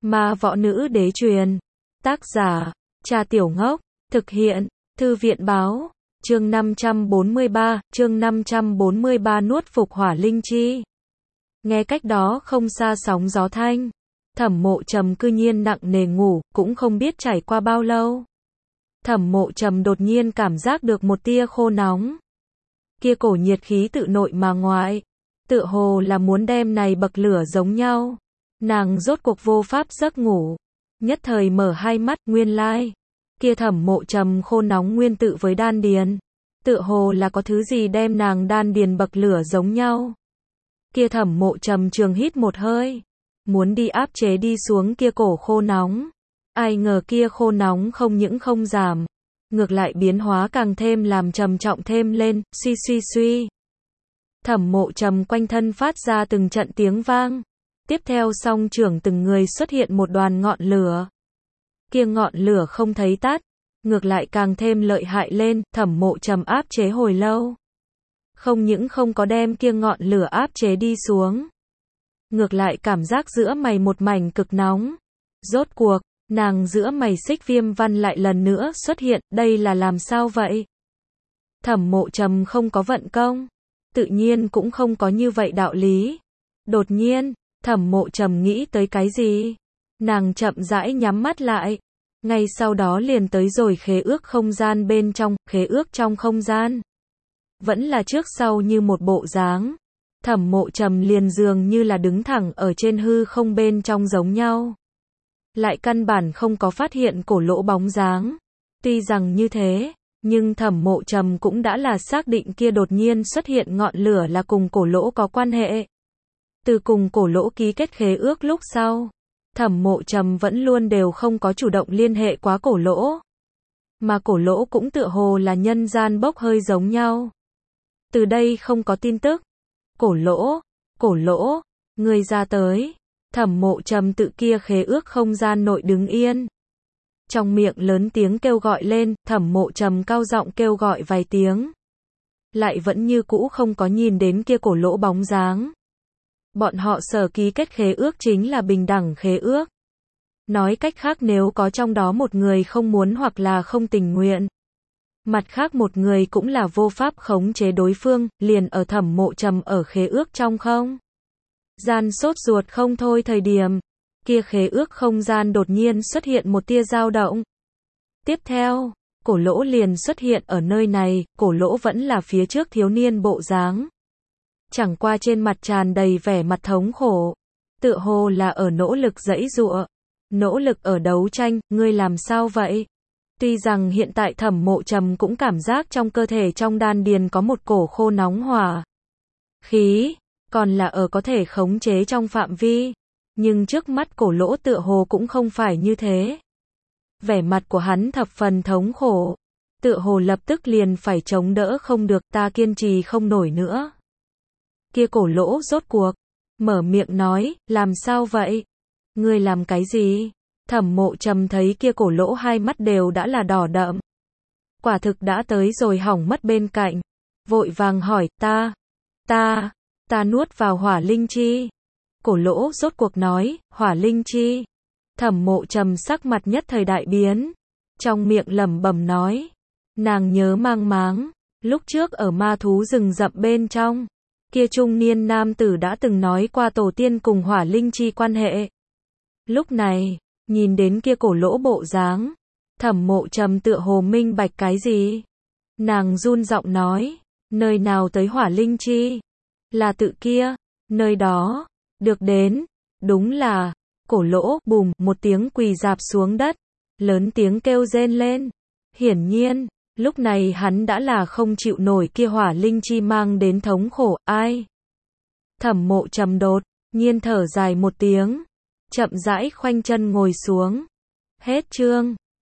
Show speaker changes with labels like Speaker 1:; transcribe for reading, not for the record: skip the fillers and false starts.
Speaker 1: Ma võ nữ đế truyền. Tác giả, Trà Tiểu Ngốc. Thực hiện, Thư viện báo. Chương 543 nuốt phục hỏa linh chi. Nghe cách đó không xa sóng gió thanh. Thẩm Mộ Trầm cư nhiên nặng nề ngủ, cũng không biết trải qua bao lâu. Thẩm Mộ Trầm đột nhiên cảm giác được một tia khô nóng. Kia cổ nhiệt khí tự nội mà ngoại, tựa hồ là muốn đem này bậc lửa giống nhau. Nàng rốt cuộc vô pháp giấc ngủ, nhất thời mở hai mắt, nguyên lai, kia Thẩm Mộ Trầm khô nóng nguyên tự với đan điền, tựa hồ là có thứ gì đem nàng đan điền bậc lửa giống nhau. Kia Thẩm Mộ Trầm trường hít một hơi, muốn đi áp chế đi xuống kia cổ khô nóng. Ai ngờ kia khô nóng không những không giảm, ngược lại biến hóa càng thêm làm trầm trọng thêm lên, suy suy suy. Thẩm Mộ Trầm quanh thân phát ra từng trận tiếng vang. Tiếp theo song trưởng từng người xuất hiện một đoàn ngọn lửa. Kia ngọn lửa không thấy tắt, ngược lại càng thêm lợi hại lên. Thẩm Mộ Trầm áp chế hồi lâu, không những không có đem kia ngọn lửa áp chế đi xuống, ngược lại cảm giác giữa mày một mảnh cực nóng. Rốt cuộc, nàng giữa mày xích viêm văn lại lần nữa xuất hiện, đây là làm sao vậy? Thẩm Mộ Trầm không có vận công, tự nhiên cũng không có như vậy đạo lý. Đột nhiên, Thẩm Mộ Trầm nghĩ tới cái gì? Nàng chậm rãi nhắm mắt lại, ngay sau đó liền tới rồi khế ước không gian bên trong. Khế ước trong không gian vẫn là trước sau như một bộ dáng. Thẩm Mộ Trầm liền dường như là đứng thẳng ở trên hư không bên trong giống nhau, lại căn bản không có phát hiện cổ lỗ bóng dáng. Tuy rằng như thế, nhưng Thẩm Mộ Trầm cũng đã là xác định kia đột nhiên xuất hiện ngọn lửa là cùng cổ lỗ có quan hệ. Từ cùng cổ lỗ ký kết khế ước lúc sau, Thẩm Mộ Trầm vẫn luôn đều không có chủ động liên hệ quá cổ lỗ. Mà cổ lỗ cũng tựa hồ là nhân gian bốc hơi giống nhau. Từ đây không có tin tức. Cổ lỗ, người ra tới. Thẩm Mộ Trầm tự kia khế ước không gian nội đứng yên, trong miệng lớn tiếng kêu gọi lên. Thẩm Mộ Trầm cao giọng kêu gọi vài tiếng, lại vẫn như cũ không có nhìn đến kia cổ lỗ bóng dáng. Bọn họ sở ký kết khế ước chính là bình đẳng khế ước. Nói cách khác, nếu có trong đó một người không muốn hoặc là không tình nguyện, mặt khác một người cũng là vô pháp khống chế đối phương. Liền ở Thẩm Mộ Trầm ở khế ước trong không gian sốt ruột không thôi thời điểm, kia khế ước không gian đột nhiên xuất hiện một tia dao động. Tiếp theo, cổ lỗ liền xuất hiện ở nơi này. Cổ lỗ vẫn là phía trước thiếu niên bộ dáng, chẳng qua trên mặt tràn đầy vẻ mặt thống khổ, tựa hồ là ở nỗ lực giãy giụa, nỗ lực ở đấu tranh. Ngươi làm sao vậy? Tuy rằng hiện tại Thẩm Mộ Trầm cũng cảm giác trong cơ thể trong đan điền có một cổ khô nóng hỏa khí, còn là ở có thể khống chế trong phạm vi, nhưng trước mắt cổ lỗ tựa hồ cũng không phải như thế. Vẻ mặt của hắn thập phần thống khổ, tựa hồ lập tức liền phải chống đỡ không được. Ta kiên trì không nổi nữa. Kia cổ lỗ rốt cuộc mở miệng nói, làm sao vậy? Ngươi làm cái gì? Thẩm Mộ Trầm thấy kia cổ lỗ hai mắt đều đã là đỏ đậm, quả thực đã tới rồi hỏng mất bên cạnh, vội vàng hỏi, ta nuốt vào hỏa linh chi. Cổ lỗ rốt cuộc nói, hỏa linh chi. Thẩm Mộ Trầm sắc mặt nhất thời đại biến, trong miệng lẩm bẩm nói, nàng nhớ mang máng, lúc trước ở ma thú rừng rậm bên trong, kia trung niên nam tử đã từng nói qua tổ tiên cùng hỏa linh chi quan hệ. Lúc này, nhìn đến kia cổ lỗ bộ dáng, Thẩm Mộ Trầm tựa hồ minh bạch cái gì. Nàng run giọng nói, nơi nào tới hỏa linh chi? Là tự kia, nơi đó, được đến, đúng là. Cổ lỗ, bùm, một tiếng quỳ rạp xuống đất, lớn tiếng kêu rên lên. Hiển nhiên, lúc này hắn đã là không chịu nổi kia hỏa linh chi mang đến thống khổ. Ai? Thẩm Mộ Trầm đột nhiên thở dài một tiếng, chậm rãi khoanh chân ngồi xuống. Hết chương.